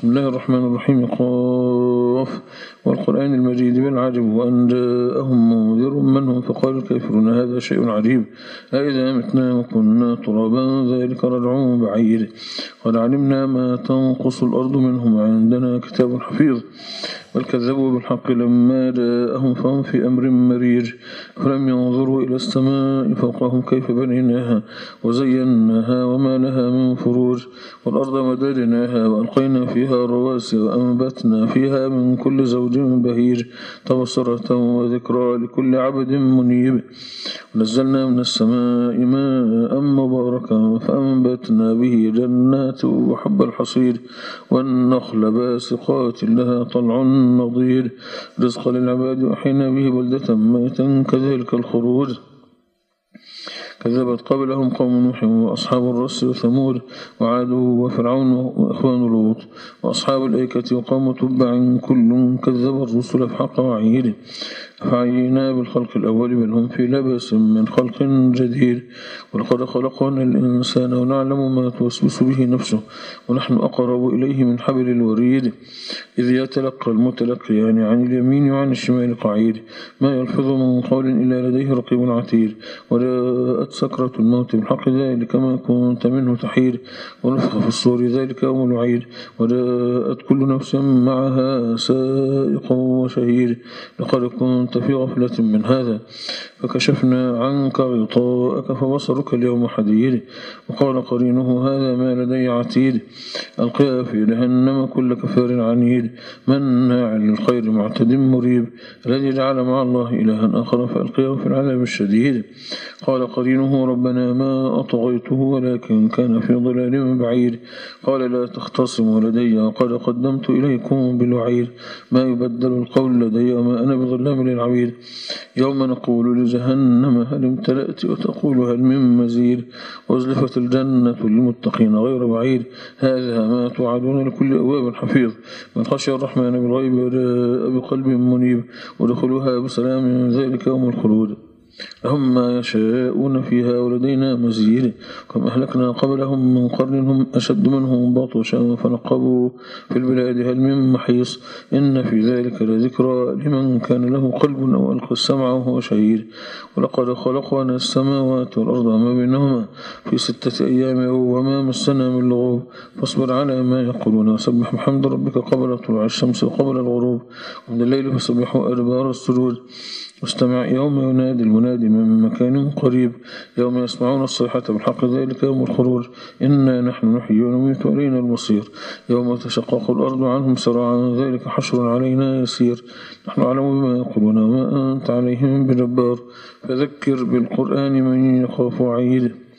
بسم الله الرحمن الرحيم. قاف والقرآن المجيد بل عجبوا أن جاءهم منذر منهم فقال الكافرون هذا شيء عجيب أإذا متنا وكنا ترابا ذلك رجع بعيد قد علمنا ما تنقص الأرض منهم عندنا كتاب حفيظ بل كذبوا بالحق لما جاءهم فهم في أمر مريج فلم ينظروا إلى السماء فوقهم كيف بنيناها وزيناها وما لها من فروج والأرض مددناها وألقينا فيها رواسي وأنبتنا فيها من كل زوج بهيج تبصرة وذكرى لكل عبد منيب ونزلنا من السماء ماء مباركا فأنبتنا به جنات وحب الحصيد والنخل باسقات لها طلع نضيد رزقا للعباد وأحينا به بلدة ميتا كذلك الخروج كذبت قبلهم قوم نوح وأصحاب الرس وثمود وعاد وفرعون وإخوان لوط وأصحاب الأيكة وقوم تبع كل كذب الرسل بحق وعيد فعينا بالخلق الأول بل هم في لبس من خلق جديد ولقد خلقنا الإنسان ونعلم ما توسوس به نفسه ونحن أقرب إليه من حبل الوريد إذ يتلقى المتلقيان عن اليمين وعن الشمال قعيد ما يلفظ من قول إلا لديه رقيب عتيد وجاءت سكرة الموت بالحق ذلك ما كنت منه تحيد ونفخ في الصور ذلك يوم الوعيد وجاءت كل نفس معها سائق وشهيد لقد كنت في غفلة من هذا فكشفنا عنك غطاءك فبصرك اليوم حديد وقال قرينه هذا ما لدي عتيد ألقيا في جهنم كل كفار عنيد مناع للخير معتد مريب الذي جعل مع الله إلها آخر فألقيه في العذاب الشديد قال قرينه ربنا ما أطغيته ولكن كان في ضلال بعيد قال لا تختصموا لدي وقد قدمت إليكم بالوعيد ما يبدل القول لدي وما أنا بظلام للعبيد يوم نقول لجهنم هل امتلأت وتقول هل من مزيد وازلفت الجنة للمتقين غير بعيد هذا ما توعدون لكل أواب حفيظ من خشي الرحمن بالغيب وجاء بقلب منيب ودخلوها بسلام ذلك يوم الخلود لهم ما يشاءون فيها ولدينا مزيد كما أهلكنا قبلهم من قرن هم أشد منهم بطشا فنقبوا في البلاد هل من محيص إن في ذلك لذكرى لمن كان له قلب أو ألقى السمع وهو شهيد ولقد خلقنا السماوات والأرض وما بينهما في 6 أيام وما مسنا من لغوب فاصبر على ما يقولون وسبح بحمد ربك قبل طلوع الشمس وقبل الغروب ومن الليل فسبحوا أدبار السجود واستمع يوم ينادي المنادي من مكان قريب يوم يسمعون الصيحة بالحق ذلك يوم الخروج إنا نحن نحيي ونميت وإلينا المصير يوم تشقق الأرض عنهم سراعا ذلك حشر علينا يسير نحن أعلم بما يقولون وما أنت عليهم بجبار فذكر بالقرآن من يخاف وعيد